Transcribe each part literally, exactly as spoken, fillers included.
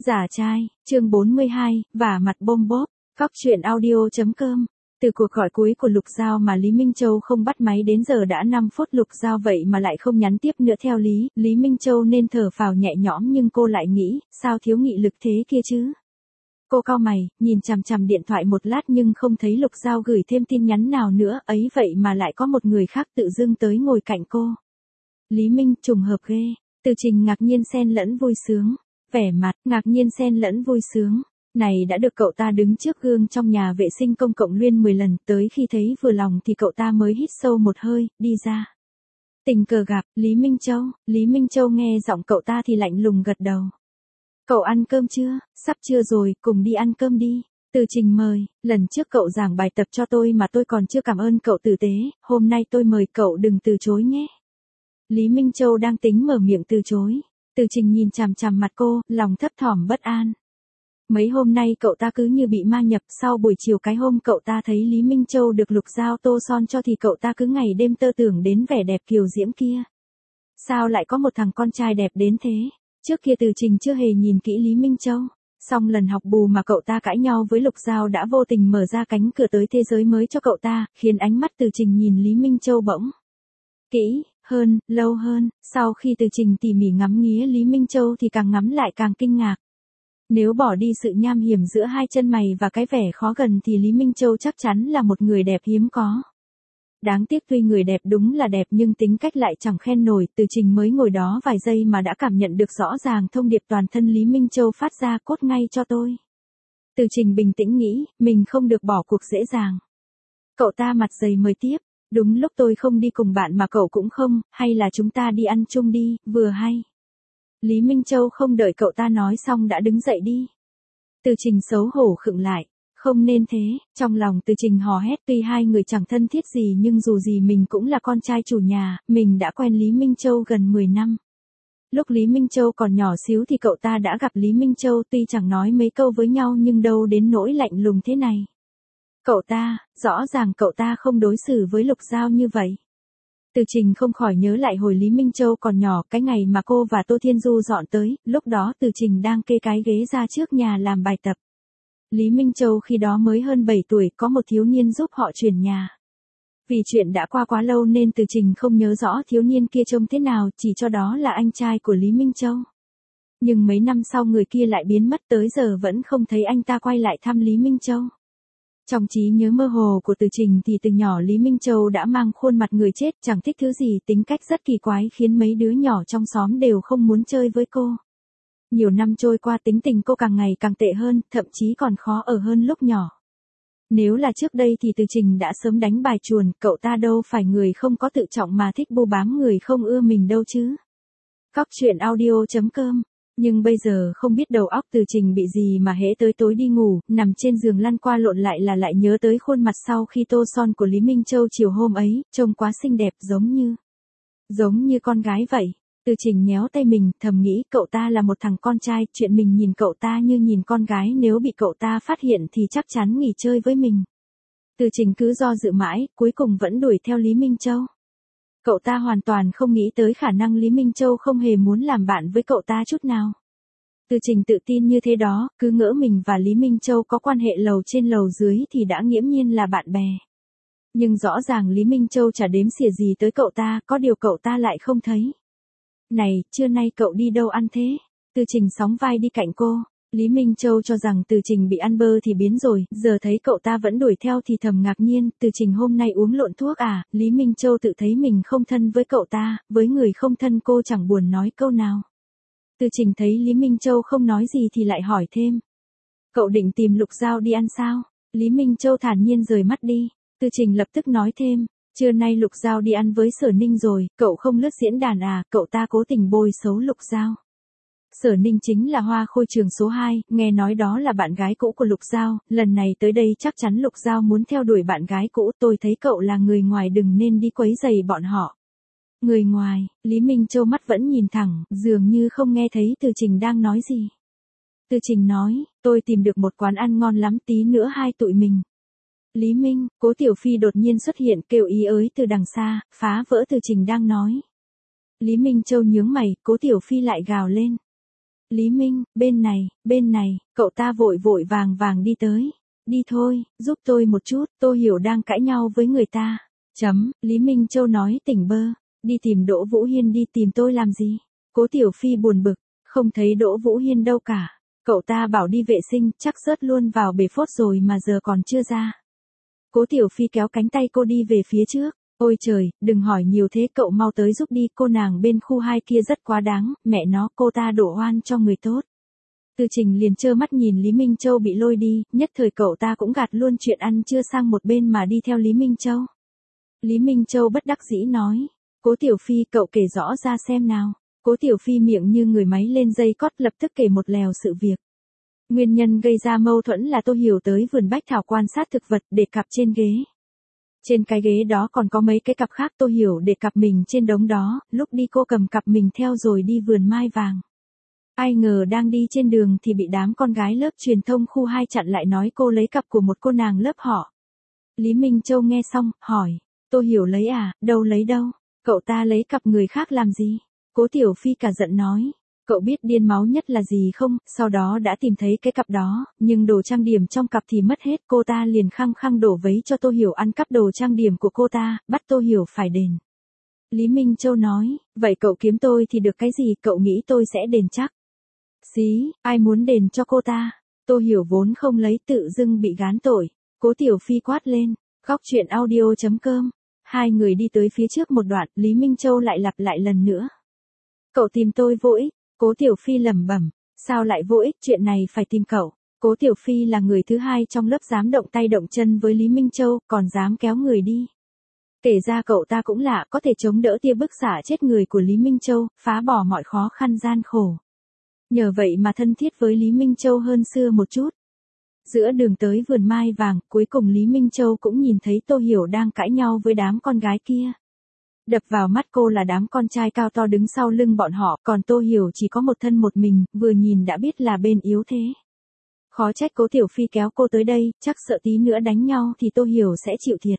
Giả trai, chương bốn mươi hai, vả mặt bôm bốp, cóc truyện audio chấm com. Từ cuộc gọi cuối của Lục Giao mà Lý Minh Châu không bắt máy đến giờ đã năm phút. Lục Giao vậy mà lại không nhắn tiếp nữa. Theo lý, Lý Minh Châu nên thở phào nhẹ nhõm nhưng cô lại nghĩ, sao thiếu nghị lực thế kia chứ? Cô cau mày, nhìn chằm chằm điện thoại một lát nhưng không thấy Lục Giao gửi thêm tin nhắn nào nữa, ấy vậy mà lại có một người khác tự dưng tới ngồi cạnh cô. Lý Minh, trùng hợp ghê. Từ Trình ngạc nhiên xen lẫn vui sướng. Vẻ mặt, ngạc nhiên xen lẫn vui sướng. Này đã được cậu ta đứng trước gương trong nhà vệ sinh công cộng luyên mười lần, tới khi thấy vừa lòng thì cậu ta mới hít sâu một hơi, đi ra. Tình cờ gặp, Lý Minh Châu, Lý Minh Châu nghe giọng cậu ta thì lạnh lùng gật đầu. Cậu ăn cơm chưa? Sắp trưa rồi, cùng đi ăn cơm đi. Từ Trình mời, lần trước cậu giảng bài tập cho tôi mà tôi còn chưa cảm ơn cậu tử tế, hôm nay tôi mời cậu đừng từ chối nhé. Lý Minh Châu đang tính mở miệng từ chối. Từ Trình nhìn chằm chằm mặt cô, lòng thấp thỏm bất an. Mấy hôm nay cậu ta cứ như bị ma nhập, sau buổi chiều cái hôm cậu ta thấy Lý Minh Châu được Lục Giao tô son cho thì cậu ta cứ ngày đêm tơ tưởng đến vẻ đẹp kiều diễm kia. Sao lại có một thằng con trai đẹp đến thế? Trước kia Từ Trình chưa hề nhìn kỹ Lý Minh Châu. Song lần học bù mà cậu ta cãi nhau với Lục Giao đã vô tình mở ra cánh cửa tới thế giới mới cho cậu ta, khiến ánh mắt Từ Trình nhìn Lý Minh Châu bỗng kỹ hơn, lâu hơn. Sau khi Từ Trình tỉ mỉ ngắm nghía Lý Minh Châu thì càng ngắm lại càng kinh ngạc. Nếu bỏ đi sự nham hiểm giữa hai chân mày và cái vẻ khó gần thì Lý Minh Châu chắc chắn là một người đẹp hiếm có. Đáng tiếc tuy người đẹp đúng là đẹp nhưng tính cách lại chẳng khen nổi. Từ Trình mới ngồi đó vài giây mà đã cảm nhận được rõ ràng thông điệp toàn thân Lý Minh Châu phát ra, cốt ngay cho tôi. Từ Trình bình tĩnh nghĩ, mình không được bỏ cuộc dễ dàng. Cậu ta mặt dày mời tiếp. Đúng lúc tôi không đi cùng bạn mà cậu cũng không, hay là chúng ta đi ăn chung đi, vừa hay. Lý Minh Châu không đợi cậu ta nói xong đã đứng dậy đi. Từ Trình xấu hổ khựng lại. Không nên thế, trong lòng Từ Trình hò hét, tuy hai người chẳng thân thiết gì nhưng dù gì mình cũng là con trai chủ nhà, mình đã quen Lý Minh Châu gần mười năm. Lúc Lý Minh Châu còn nhỏ xíu thì cậu ta đã gặp Lý Minh Châu, tuy chẳng nói mấy câu với nhau nhưng đâu đến nỗi lạnh lùng thế này. Cậu ta, rõ ràng cậu ta không đối xử với Lục Giao như vậy. Từ Trình không khỏi nhớ lại hồi Lý Minh Châu còn nhỏ, cái ngày mà cô và Tô Thiên Du dọn tới, lúc đó Từ Trình đang kê cái ghế ra trước nhà làm bài tập. Lý Minh Châu khi đó mới hơn bảy tuổi, có một thiếu niên giúp họ chuyển nhà. Vì chuyện đã qua quá lâu nên Từ Trình không nhớ rõ thiếu niên kia trông thế nào, chỉ cho đó là anh trai của Lý Minh Châu. Nhưng mấy năm sau người kia lại biến mất, tới giờ vẫn không thấy anh ta quay lại thăm Lý Minh Châu. Trong trí nhớ mơ hồ của Từ Trình thì từ nhỏ Lý Minh Châu đã mang khuôn mặt người chết, chẳng thích thứ gì, tính cách rất kỳ quái khiến mấy đứa nhỏ trong xóm đều không muốn chơi với cô. Nhiều năm trôi qua tính tình cô càng ngày càng tệ hơn, thậm chí còn khó ở hơn lúc nhỏ. Nếu là trước đây thì Từ Trình đã sớm đánh bài chuồn, cậu ta đâu phải người không có tự trọng mà thích bu bám người không ưa mình đâu chứ. Cóc truyện audio chấm com. Nhưng bây giờ không biết đầu óc Từ Trình bị gì mà hễ tới tối đi ngủ, nằm trên giường lăn qua lộn lại là lại nhớ tới khuôn mặt sau khi tô son của Lý Minh Châu chiều hôm ấy, trông quá xinh đẹp, giống như, giống như con gái vậy. Từ Trình nhéo tay mình, thầm nghĩ cậu ta là một thằng con trai, chuyện mình nhìn cậu ta như nhìn con gái, nếu bị cậu ta phát hiện thì chắc chắn nghỉ chơi với mình. Từ Trình cứ do dự mãi, cuối cùng vẫn đuổi theo Lý Minh Châu. Cậu ta hoàn toàn không nghĩ tới khả năng Lý Minh Châu không hề muốn làm bạn với cậu ta chút nào. Từ Trình tự tin như thế đó, cứ ngỡ mình và Lý Minh Châu có quan hệ lầu trên lầu dưới thì đã nghiễm nhiên là bạn bè. Nhưng rõ ràng Lý Minh Châu chả đếm xỉa gì tới cậu ta, có điều cậu ta lại không thấy. Này, trưa nay cậu đi đâu ăn thế? Từ Trình sóng vai đi cạnh cô. Lý Minh Châu cho rằng Từ Trình bị ăn bơ thì biến rồi, giờ thấy cậu ta vẫn đuổi theo thì thầm ngạc nhiên, Từ Trình hôm nay uống lộn thuốc à? Lý Minh Châu tự thấy mình không thân với cậu ta, với người không thân cô chẳng buồn nói câu nào. Từ Trình thấy Lý Minh Châu không nói gì thì lại hỏi thêm. Cậu định tìm Lục Giao đi ăn sao? Lý Minh Châu thản nhiên rời mắt đi. Từ Trình lập tức nói thêm. Trưa nay Lục Giao đi ăn với Sở Ninh rồi, cậu không lướt diễn đàn à? Cậu ta cố tình bôi xấu Lục Giao. Sở Ninh chính là hoa khôi trường số hai, nghe nói đó là bạn gái cũ của Lục Giao, lần này tới đây chắc chắn Lục Giao muốn theo đuổi bạn gái cũ, tôi thấy cậu là người ngoài đừng nên đi quấy rầy bọn họ. Người ngoài, Lý Minh Châu mắt vẫn nhìn thẳng, dường như không nghe thấy Từ Trình đang nói gì. Từ Trình nói, tôi tìm được một quán ăn ngon lắm, tí nữa hai tụi mình. Lý Minh, Cố Tiểu Phi đột nhiên xuất hiện kêu ý ới từ đằng xa, phá vỡ Từ Trình đang nói. Lý Minh Châu nhướng mày, Cố Tiểu Phi lại gào lên. Lý Minh, bên này, bên này, cậu ta vội vội vàng vàng đi tới. Đi thôi, giúp tôi một chút, Tô Hiểu đang cãi nhau với người ta. Chấm, Lý Minh Châu nói tỉnh bơ, đi tìm Đỗ Vũ Hiên đi, tìm tôi làm gì? Cố Tiểu Phi buồn bực, không thấy Đỗ Vũ Hiên đâu cả. Cậu ta bảo đi vệ sinh, chắc rớt luôn vào bể phốt rồi mà giờ còn chưa ra. Cố Tiểu Phi kéo cánh tay cô đi về phía trước. Ôi trời, đừng hỏi nhiều thế, cậu mau tới giúp đi, cô nàng bên khu hai kia rất quá đáng, mẹ nó, cô ta đổ oan cho người tốt. Từ Trình liền trơ mắt nhìn Lý Minh Châu bị lôi đi, nhất thời cậu ta cũng gạt luôn chuyện ăn trưa sang một bên mà đi theo Lý Minh Châu. Lý Minh Châu bất đắc dĩ nói, Cố Tiểu Phi, cậu kể rõ ra xem nào. Cố Tiểu Phi miệng như người máy lên dây cót, lập tức kể một lèo sự việc. Nguyên nhân gây ra mâu thuẫn là Tô Hiểu tới vườn bách thảo quan sát thực vật, để cặp trên ghế. Trên cái ghế đó còn có mấy cái cặp khác, Tô Hiểu để cặp mình trên đống đó, lúc đi cô cầm cặp mình theo rồi đi vườn mai vàng. Ai ngờ đang đi trên đường thì bị đám con gái lớp truyền thông khu hai chặn lại, nói cô lấy cặp của một cô nàng lớp họ. Lý Minh Châu nghe xong, hỏi, Tô Hiểu lấy à, đâu lấy đâu, cậu ta lấy cặp người khác làm gì? Cố Tiểu Phi cả giận nói, cậu biết điên máu nhất là gì không, sau đó đã tìm thấy cái cặp đó, nhưng đồ trang điểm trong cặp thì mất hết, cô ta liền khăng khăng đổ vấy cho Tô Hiểu ăn cắp đồ trang điểm của cô ta, bắt Tô Hiểu phải đền. Lý Minh Châu nói, vậy cậu kiếm tôi thì được cái gì, cậu nghĩ tôi sẽ đền chắc? Xí, ai muốn đền cho cô ta? Tô Hiểu vốn không lấy, tự dưng bị gán tội. Cố Tiểu Phi quát lên, góc truyện audio chấm com. Hai người đi tới phía trước một đoạn, Lý Minh Châu lại lặp lại lần nữa. Cậu tìm tôi vô ích. Cố Tiểu Phi lẩm bẩm, sao lại vô ích, chuyện này phải tìm cậu. Cố Tiểu Phi là người thứ hai trong lớp dám động tay động chân với Lý Minh Châu, còn dám kéo người đi. Kể ra cậu ta cũng lạ, có thể chống đỡ tia bức xạ chết người của Lý Minh Châu, phá bỏ mọi khó khăn gian khổ. Nhờ vậy mà thân thiết với Lý Minh Châu hơn xưa một chút. Giữa đường tới vườn mai vàng, cuối cùng Lý Minh Châu cũng nhìn thấy Tô Hiểu đang cãi nhau với đám con gái kia. Đập vào mắt cô là đám con trai cao to đứng sau lưng bọn họ, còn Tô Hiểu chỉ có một thân một mình, vừa nhìn đã biết là bên yếu thế. Khó trách Cố Tiểu Phi kéo cô tới đây, chắc sợ tí nữa đánh nhau thì Tô Hiểu sẽ chịu thiệt.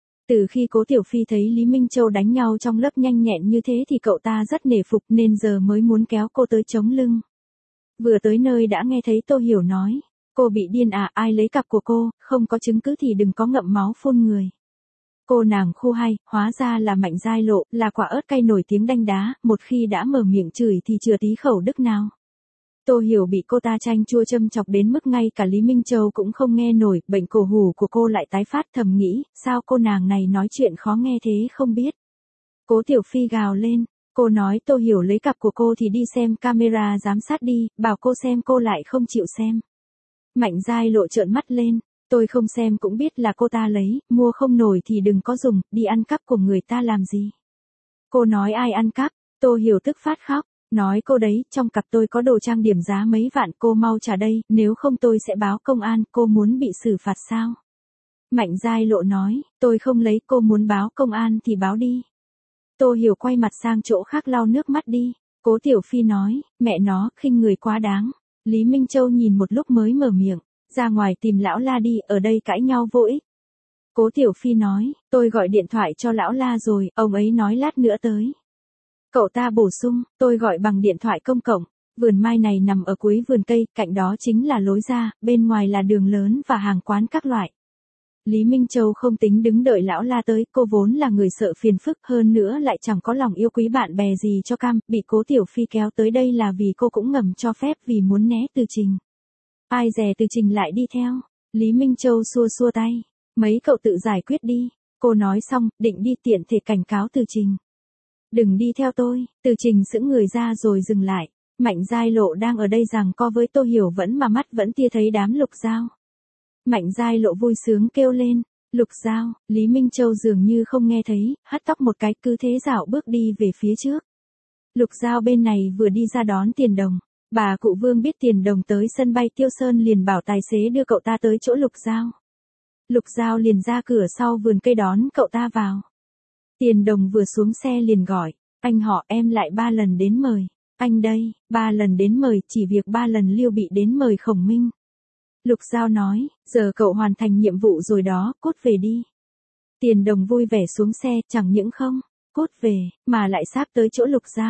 Từ khi Cố Tiểu Phi thấy Lý Minh Châu đánh nhau trong lớp nhanh nhẹn như thế thì cậu ta rất nể phục nên giờ mới muốn kéo cô tới chống lưng. Vừa tới nơi đã nghe thấy Tô Hiểu nói, cô bị điên à, ai lấy cặp của cô, không có chứng cứ thì đừng có ngậm máu phun người. Cô nàng khu hai, hóa ra là Mạnh Giai Lộ, là quả ớt cay nổi tiếng đanh đá, một khi đã mở miệng chửi thì chừa tí khẩu đức nào. Tô Hiểu bị cô ta chanh chua châm chọc đến mức ngay cả Lý Minh Châu cũng không nghe nổi, bệnh cổ hủ của cô lại tái phát, thầm nghĩ, sao cô nàng này nói chuyện khó nghe thế không biết. Cố Tiểu Phi gào lên, cô nói Tô Hiểu lấy cặp của cô thì đi xem camera giám sát đi, bảo cô xem cô lại không chịu xem. Mạnh Giai Lộ trợn mắt lên, tôi không xem cũng biết là cô ta lấy, mua không nổi thì đừng có dùng, đi ăn cắp của người ta làm gì. Cô nói ai ăn cắp, Tô Hiểu tức phát khóc, nói cô đấy, trong cặp tôi có đồ trang điểm giá mấy vạn, cô mau trả đây, nếu không tôi sẽ báo công an, cô muốn bị xử phạt sao? Mạnh Giai Lộ nói, tôi không lấy, cô muốn báo công an thì báo đi. Tô Hiểu quay mặt sang chỗ khác lau nước mắt đi. Cố Tiểu Phi nói, mẹ nó, khinh người quá đáng. Lý Minh Châu nhìn một lúc mới mở miệng, ra ngoài tìm lão La đi, ở đây cãi nhau vô ích. Cố Tiểu Phi nói, tôi gọi điện thoại cho lão La rồi, ông ấy nói lát nữa tới. Cậu ta bổ sung, tôi gọi bằng điện thoại công cộng. Vườn mai này nằm ở cuối vườn cây, cạnh đó chính là lối ra, bên ngoài là đường lớn và hàng quán các loại. Lý Minh Châu không tính đứng đợi lão La tới, cô vốn là người sợ phiền phức, hơn nữa lại chẳng có lòng yêu quý bạn bè gì cho cam, bị Cố Tiểu Phi kéo tới đây là vì cô cũng ngầm cho phép vì muốn né Từ Trình. Ai dè Từ Trình lại đi theo. Lý Minh Châu xua xua tay, mấy cậu tự giải quyết đi. Cô nói xong, định đi tiện thể cảnh cáo Từ Trình. Đừng đi theo tôi. Từ Trình sững người ra rồi dừng lại. Mạnh Giai Lộ đang ở đây giằng co với Tô Hiểu vẫn mà mắt vẫn tia thấy đám Lục Giao. Mạnh Giai Lộ vui sướng kêu lên, Lục Giao. Lý Minh Châu dường như không nghe thấy, hất tóc một cái, cứ thế dạo bước đi về phía trước. Lục Giao bên này vừa đi ra đón Tiền Đồng, bà cụ Vương biết Tiền Đồng tới sân bay Tiêu Sơn liền bảo tài xế đưa cậu ta tới chỗ Lục Giao. Lục Giao liền ra cửa sau vườn cây đón cậu ta vào. Tiền Đồng vừa xuống xe liền gọi, anh họ, em lại ba lần đến mời. Anh đây, ba lần đến mời, chỉ việc ba lần Liêu bị đến mời Khổng Minh. Lục Giao nói, giờ cậu hoàn thành nhiệm vụ rồi đó, cút về đi. Tiền Đồng vui vẻ xuống xe, chẳng những không, cút về, mà lại sáp tới chỗ Lục Giao.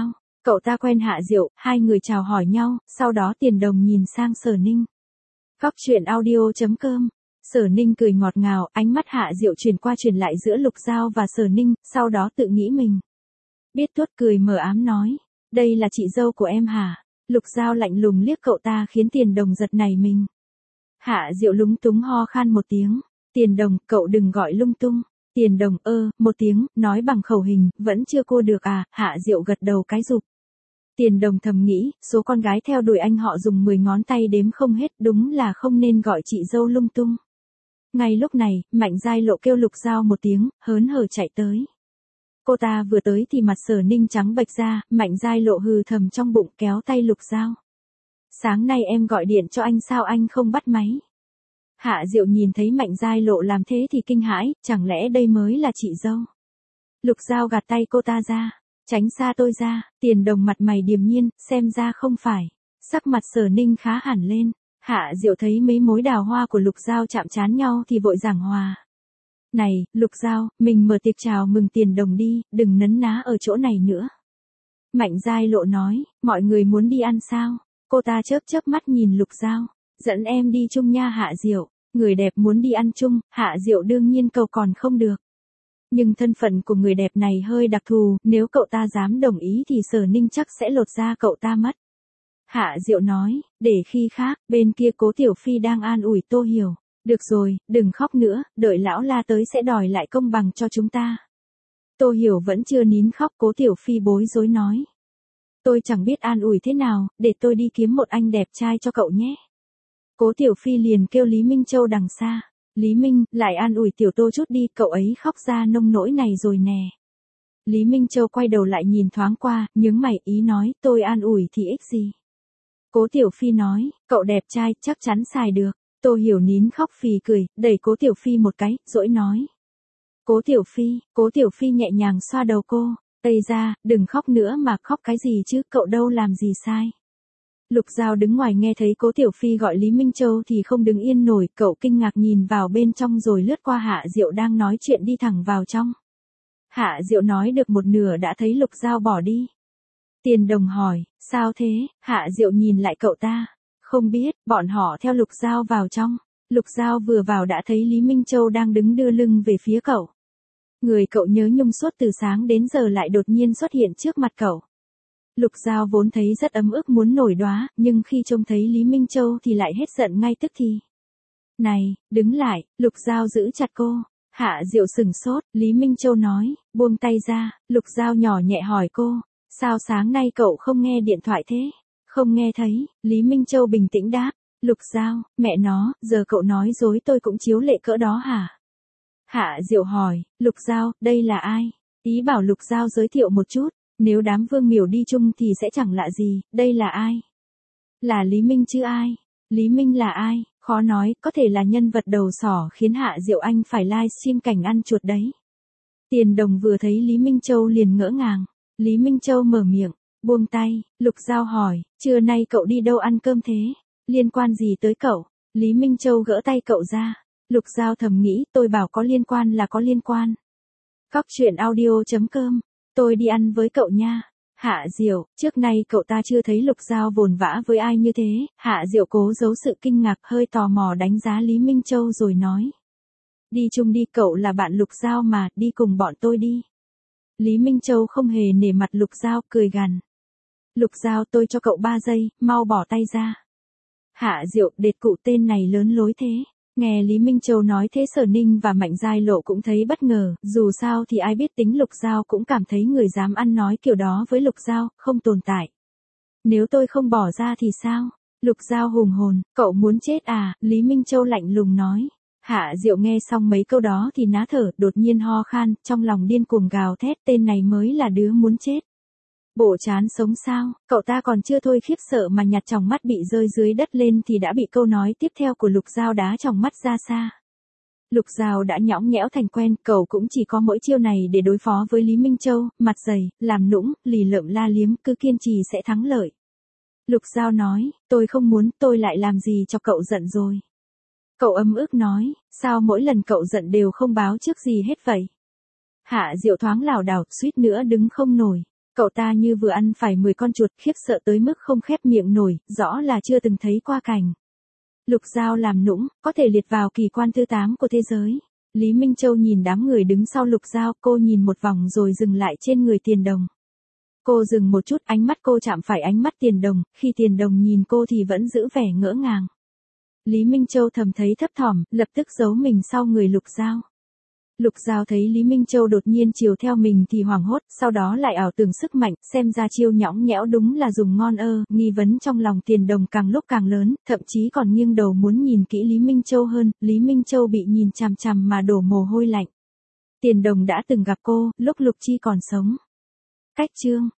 Cậu ta quen Hạ Diệu, hai người chào hỏi nhau, sau đó Tiền Đồng nhìn sang Sở Ninh. Cóc truyện audio chấm com. Sở Ninh cười ngọt ngào, ánh mắt Hạ Diệu chuyển qua chuyển lại giữa Lục Giao và Sở Ninh, sau đó tự nghĩ mình. Biết tuốt cười mờ ám nói, đây là chị dâu của em hả? Lục Giao lạnh lùng liếc cậu ta khiến Tiền Đồng giật nảy mình. Hạ Diệu lúng túng ho khan một tiếng, Tiền Đồng, cậu đừng gọi lung tung. Tiền Đồng ơ, một tiếng, nói bằng khẩu hình, vẫn chưa cô được à? Hạ Diệu gật đầu cái rụp. Tiền Đồng thầm nghĩ, số con gái theo đuổi anh họ dùng mười ngón tay đếm không hết, đúng là không nên gọi chị dâu lung tung. Ngay lúc này, Mạnh Giai Lộ kêu Lục Giao một tiếng, hớn hở chạy tới. Cô ta vừa tới thì mặt Sở Ninh trắng bệch ra, Mạnh Giai Lộ hừ thầm trong bụng kéo tay Lục Giao. Sáng nay em gọi điện cho anh sao anh không bắt máy? Hạ Diệu nhìn thấy Mạnh Giai Lộ làm thế thì kinh hãi, chẳng lẽ đây mới là chị dâu? Lục Giao gạt tay cô ta ra, tránh xa tôi ra. Tiền Đồng mặt mày điềm nhiên, xem ra không phải. Sắc mặt Sở Ninh khá hẳn lên. Hạ Diệu thấy mấy mối đào hoa của Lục Giao chạm trán nhau thì vội giảng hòa. Này, Lục Giao, mình mở tiệc chào mừng Tiền Đồng đi, đừng nấn ná ở chỗ này nữa. Mạnh Giai Lộ nói, mọi người muốn đi ăn sao? Cô ta chớp chớp mắt nhìn Lục Giao, dẫn em đi chung nha Hạ Diệu. Người đẹp muốn đi ăn chung, Hạ Diệu đương nhiên cầu còn không được. Nhưng thân phận của người đẹp này hơi đặc thù, nếu cậu ta dám đồng ý thì Sở Ninh chắc sẽ lột da cậu ta mất. Hạ Diệu nói, để khi khác, bên kia Cố Tiểu Phi đang an ủi Tô Hiểu. Được rồi, đừng khóc nữa, đợi lão La tới sẽ đòi lại công bằng cho chúng ta. Tô Hiểu vẫn chưa nín khóc, Cố Tiểu Phi bối rối nói. Tôi chẳng biết an ủi thế nào, để tôi đi kiếm một anh đẹp trai cho cậu nhé. Cố Tiểu Phi liền kêu Lý Minh Châu đằng xa. Lý Minh, lại an ủi Tiểu Tô chút đi, cậu ấy khóc ra nông nỗi này rồi nè. Lý Minh Châu quay đầu lại nhìn thoáng qua, nhướng mày ý nói, tôi an ủi thì ích gì. Cố Tiểu Phi nói, cậu đẹp trai, chắc chắn xài được. Tô Hiểu nín khóc phì cười, đẩy Cố Tiểu Phi một cái, dỗi nói. Cố Tiểu Phi, Cố Tiểu Phi nhẹ nhàng xoa đầu cô, tây ra, đừng khóc nữa mà khóc cái gì chứ, cậu đâu làm gì sai. Lục Giao đứng ngoài nghe thấy Cố Tiểu Phi gọi Lý Minh Châu thì không đứng yên nổi, cậu kinh ngạc nhìn vào bên trong rồi lướt qua Hạ Diệu đang nói chuyện đi thẳng vào trong. Hạ Diệu nói được một nửa đã thấy Lục Giao bỏ đi. Tiền Đồng hỏi, sao thế? Hạ Diệu nhìn lại cậu ta. Không biết, bọn họ theo Lục Giao vào trong. Lục Giao vừa vào đã thấy Lý Minh Châu đang đứng đưa lưng về phía cậu. Người cậu nhớ nhung suốt từ sáng đến giờ lại đột nhiên xuất hiện trước mặt cậu. Lục Giao vốn thấy rất ấm ức muốn nổi đoá, nhưng khi trông thấy Lý Minh Châu thì lại hết giận ngay tức thì. Này, đứng lại, Lục Giao giữ chặt cô. Hạ Diệu sừng sốt, Lý Minh Châu nói, buông tay ra. Lục Giao nhỏ nhẹ hỏi cô, sao sáng nay cậu không nghe điện thoại thế? Không nghe thấy, Lý Minh Châu bình tĩnh đáp. Lục Giao, mẹ nó, giờ cậu nói dối tôi cũng chiếu lệ cỡ đó hả? Hạ Diệu hỏi, Lục Giao, đây là ai? Ý bảo Lục Giao giới thiệu một chút, nếu đám Vương Miểu đi chung thì sẽ chẳng lạ gì, đây là ai? Là Lý Minh chứ ai? Lý Minh là ai? Khó nói, có thể là nhân vật đầu sỏ khiến Hạ Diệu Anh phải livestream cảnh ăn chuột đấy. Tiền Đồng vừa thấy Lý Minh Châu liền ngỡ ngàng. Lý Minh Châu mở miệng, buông tay. Lục Giao hỏi, trưa nay cậu đi đâu ăn cơm thế? Liên quan gì tới cậu? Lý Minh Châu gỡ tay cậu ra. Lục Giao thầm nghĩ, tôi bảo có liên quan là có liên quan. Cóc truyện audio chấm com, tôi đi ăn với cậu nha. Hạ Diệu, trước nay cậu ta chưa thấy Lục Giao vồn vã với ai như thế. Hạ Diệu cố giấu sự kinh ngạc, hơi tò mò đánh giá Lý Minh Châu rồi nói. Đi chung đi, cậu là bạn Lục Giao mà, đi cùng bọn tôi đi. Lý Minh Châu không hề nể mặt Lục Giao, cười gằn. Lục Giao, tôi cho cậu ba giây, mau bỏ tay ra. Hạ Diệu, đệt cụ tên này lớn lối thế. Nghe Lý Minh Châu nói thế Sở Ninh và Mạnh Giai Lộ cũng thấy bất ngờ, dù sao thì ai biết tính Lục Giao cũng cảm thấy người dám ăn nói kiểu đó với Lục Giao, không tồn tại. Nếu tôi không bỏ ra thì sao? Lục Giao hùng hồn, cậu muốn chết à? Lý Minh Châu lạnh lùng nói. Hạ Diệu nghe xong mấy câu đó thì ná thở, đột nhiên ho khan, trong lòng điên cuồng gào thét, tên này mới là đứa muốn chết. Bộ chán sống sao? Cậu ta còn chưa thôi khiếp sợ mà nhặt tròng mắt bị rơi dưới đất lên thì đã bị câu nói tiếp theo của Lục Giao đá tròng mắt ra xa. Lục Giao đã nhõng nhẽo thành quen, cậu cũng chỉ có mỗi chiêu này để đối phó với Lý Minh Châu, mặt dày, làm nũng, lì lợm la liếm, cứ kiên trì sẽ thắng lợi. Lục Giao nói, tôi không muốn, tôi lại làm gì cho cậu giận rồi. Cậu ấm ức nói, sao mỗi lần cậu giận đều không báo trước gì hết vậy? Hạ Diệu thoáng lảo đảo, suýt nữa đứng không nổi. Cậu ta như vừa ăn phải mười con chuột, khiếp sợ tới mức không khép miệng nổi, rõ là chưa từng thấy qua cảnh. Lục Giao làm nũng, có thể liệt vào kỳ quan thứ tám của thế giới. Lý Minh Châu nhìn đám người đứng sau Lục Giao, cô nhìn một vòng rồi dừng lại trên người Tiền Đồng. Cô dừng một chút, ánh mắt cô chạm phải ánh mắt Tiền Đồng, khi Tiền Đồng nhìn cô thì vẫn giữ vẻ ngỡ ngàng. Lý Minh Châu thầm thấy thấp thỏm, lập tức giấu mình sau người Lục Giao. Lục Giao thấy Lý Minh Châu đột nhiên chiều theo mình thì hoảng hốt, sau đó lại ảo tưởng sức mạnh, xem ra chiêu nhõng nhẽo đúng là dùng ngon ơ, nghi vấn trong lòng Tiền Đồng càng lúc càng lớn, thậm chí còn nghiêng đầu muốn nhìn kỹ Lý Minh Châu hơn, Lý Minh Châu bị nhìn chằm chằm mà đổ mồ hôi lạnh. Tiền Đồng đã từng gặp cô, lúc Lục Chi còn sống. Cách chương